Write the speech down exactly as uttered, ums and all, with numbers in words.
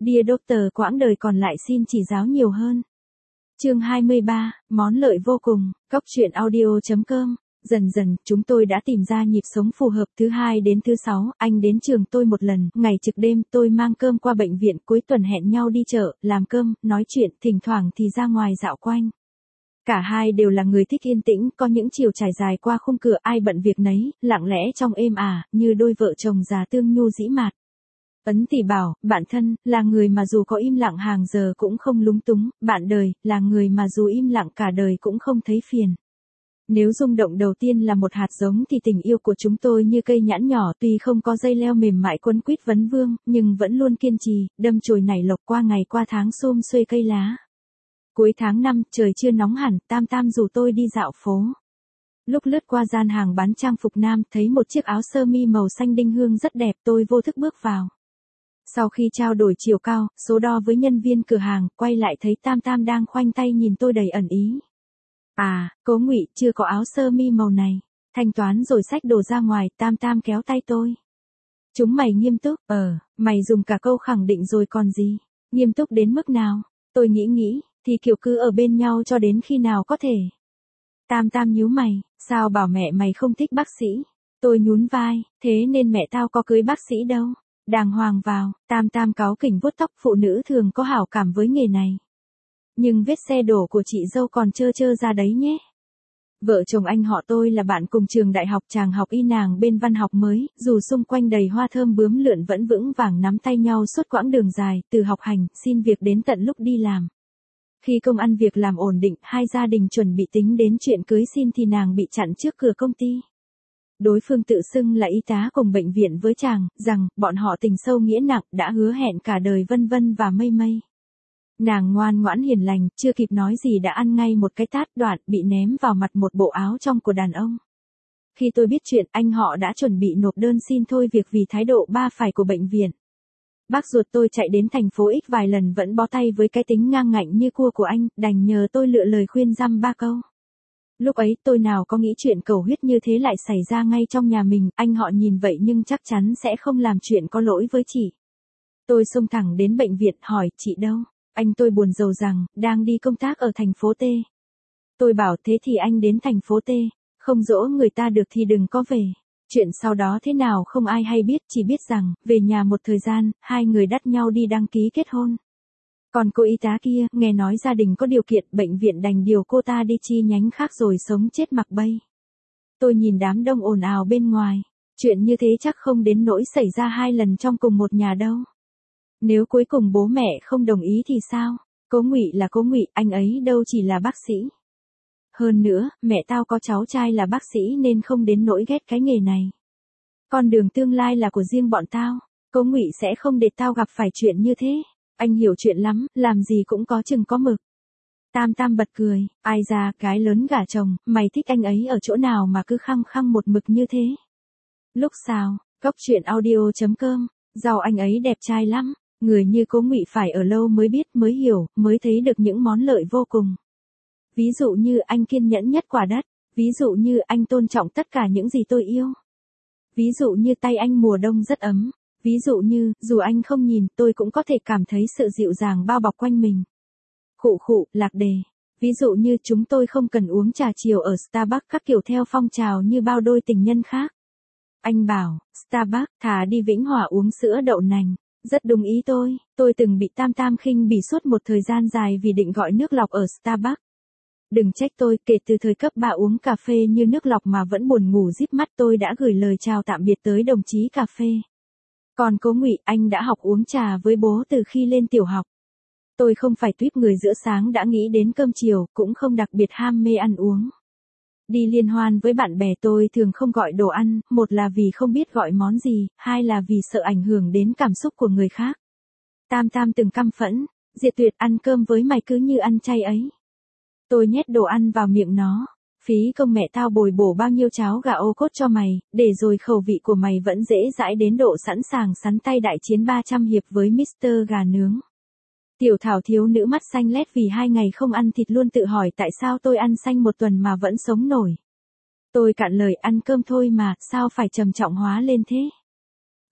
Dear Doctor, quãng đời còn lại xin chỉ giáo nhiều hơn. Chương hai mươi ba, món lợi vô cùng, Cóc truyện audio chấm com. Dần dần, chúng tôi đã tìm ra nhịp sống phù hợp. Thứ hai đến thứ sáu, anh đến trường tôi một lần, ngày trực đêm, tôi mang cơm qua bệnh viện, cuối tuần hẹn nhau đi chợ, làm cơm, nói chuyện, thỉnh thoảng thì ra ngoài dạo quanh. Cả hai đều là người thích yên tĩnh, có những chiều trải dài qua khung cửa, ai bận việc nấy, lặng lẽ trong êm ả, như đôi vợ chồng già tương nhu dĩ mạt. Ấn Tỷ bảo, bạn thân, là người mà dù có im lặng hàng giờ cũng không lúng túng, bạn đời, là người mà dù im lặng cả đời cũng không thấy phiền. Nếu rung động đầu tiên là một hạt giống thì tình yêu của chúng tôi như cây nhãn nhỏ, tuy không có dây leo mềm mại quấn quýt vấn vương, nhưng vẫn luôn kiên trì, đâm chồi nảy lộc qua ngày qua tháng xum xuê cây lá. Cuối tháng năm, trời chưa nóng hẳn, Tam Tam rủ tôi đi dạo phố. Lúc lướt qua gian hàng bán trang phục nam, thấy một chiếc áo sơ mi màu xanh đinh hương rất đẹp, tôi vô thức bước vào. Sau khi trao đổi chiều cao, số đo với nhân viên cửa hàng, quay lại thấy Tam Tam đang khoanh tay nhìn tôi đầy ẩn ý. À, Cố Ngụy, chưa có áo sơ mi màu này. Thanh toán rồi xách đồ ra ngoài, Tam Tam kéo tay tôi. Chúng mày nghiêm túc, ờ, mày dùng cả câu khẳng định rồi còn gì. Nghiêm túc đến mức nào? Tôi nghĩ nghĩ, thì kiểu cứ ở bên nhau cho đến khi nào có thể. Tam Tam nhíu mày, sao bảo mẹ mày không thích bác sĩ? Tôi nhún vai, thế nên mẹ tao có cưới bác sĩ đâu. Đàng hoàng vào, Tam Tam cáu kỉnh vuốt tóc, phụ nữ thường có hảo cảm với nghề này. Nhưng vết xe đổ của chị dâu còn trơ trơ ra đấy nhé. Vợ chồng anh họ tôi là bạn cùng trường đại học, chàng học y, nàng bên văn học mới, dù xung quanh đầy hoa thơm bướm lượn vẫn vững vàng nắm tay nhau suốt quãng đường dài, từ học hành, xin việc đến tận lúc đi làm. Khi công ăn việc làm ổn định, hai gia đình chuẩn bị tính đến chuyện cưới xin thì nàng bị chặn trước cửa công ty. Đối phương tự xưng là y tá cùng bệnh viện với chàng, rằng, bọn họ tình sâu nghĩa nặng, đã hứa hẹn cả đời vân vân và mây mây. Nàng ngoan ngoãn hiền lành, chưa kịp nói gì đã ăn ngay một cái tát, đoạn, bị ném vào mặt một bộ áo trong của đàn ông. Khi tôi biết chuyện, anh họ đã chuẩn bị nộp đơn xin thôi việc vì thái độ ba phải của bệnh viện. Bác ruột tôi chạy đến thành phố X vài lần vẫn bó tay với cái tính ngang ngạnh như cua của anh, đành nhờ tôi lựa lời khuyên dăm ba câu. Lúc ấy tôi nào có nghĩ chuyện cầu huyết như thế lại xảy ra ngay trong nhà mình, anh họ nhìn vậy nhưng chắc chắn sẽ không làm chuyện có lỗi với chị. Tôi xông thẳng đến bệnh viện hỏi, chị đâu? Anh tôi buồn rầu rằng, đang đi công tác ở thành phố T. Tôi bảo thế thì anh đến thành phố T, không dỗ người ta được thì đừng có về. Chuyện sau đó thế nào không ai hay biết, chỉ biết rằng, về nhà một thời gian, hai người dắt nhau đi đăng ký kết hôn. Còn cô y tá kia, nghe nói gia đình có điều kiện, bệnh viện đành điều cô ta đi chi nhánh khác rồi sống chết mặc bay. Tôi nhìn đám đông ồn ào bên ngoài, chuyện như thế chắc không đến nỗi xảy ra hai lần trong cùng một nhà đâu. Nếu cuối cùng bố mẹ không đồng ý thì sao? Cố Ngụy là Cố Ngụy, anh ấy đâu chỉ là bác sĩ. Hơn nữa, mẹ tao có cháu trai là bác sĩ nên không đến nỗi ghét cái nghề này. Con đường tương lai là của riêng bọn tao, Cố Ngụy sẽ không để tao gặp phải chuyện như thế. Anh hiểu chuyện lắm, làm gì cũng có chừng có mực. Tam Tam bật cười, ai ra, gái lớn gả chồng, mày thích anh ấy ở chỗ nào mà cứ khăng khăng một mực như thế? Lúc sao, Cóc truyện audio chấm com, giàu anh ấy đẹp trai lắm, người như Cố Ngụy phải ở lâu mới biết, mới hiểu, mới thấy được những món lợi vô cùng. Ví dụ như anh kiên nhẫn nhất quả đất, ví dụ như anh tôn trọng tất cả những gì tôi yêu. Ví dụ như tay anh mùa đông rất ấm. Ví dụ như, dù anh không nhìn, tôi cũng có thể cảm thấy sự dịu dàng bao bọc quanh mình. Khụ khụ, lạc đề. Ví dụ như chúng tôi không cần uống trà chiều ở Starbucks các kiểu theo phong trào như bao đôi tình nhân khác. Anh bảo, Starbucks, thà đi Vĩnh Hòa uống sữa đậu nành. Rất đúng ý tôi, tôi từng bị Tam Tam khinh bỉ suốt một thời gian dài vì định gọi nước lọc ở Starbucks. Đừng trách tôi, kể từ thời cấp ba uống cà phê như nước lọc mà vẫn buồn ngủ díp mắt, tôi đã gửi lời chào tạm biệt tới đồng chí cà phê. Còn Cố Ngụy, anh đã học uống trà với bố từ khi lên tiểu học. Tôi không phải tuýp người giữa sáng đã nghĩ đến cơm chiều, cũng không đặc biệt ham mê ăn uống. Đi liên hoan với bạn bè tôi thường không gọi đồ ăn, một là vì không biết gọi món gì, hai là vì sợ ảnh hưởng đến cảm xúc của người khác. Tam Tam từng căm phẫn, Diệt Tuyệt, ăn cơm với mày cứ như ăn chay ấy. Tôi nhét đồ ăn vào miệng nó. Phí công mẹ tao bồi bổ bao nhiêu cháo gà ô cốt cho mày, để rồi khẩu vị của mày vẫn dễ dãi đến độ sẵn sàng sắn tay đại chiến ba trăm hiệp với mít tơ gà nướng. Tiểu Thảo thiếu nữ mắt xanh lét vì hai ngày không ăn thịt luôn tự hỏi tại sao tôi ăn xanh một tuần mà vẫn sống nổi. Tôi cạn lời, ăn cơm thôi mà, sao phải trầm trọng hóa lên thế?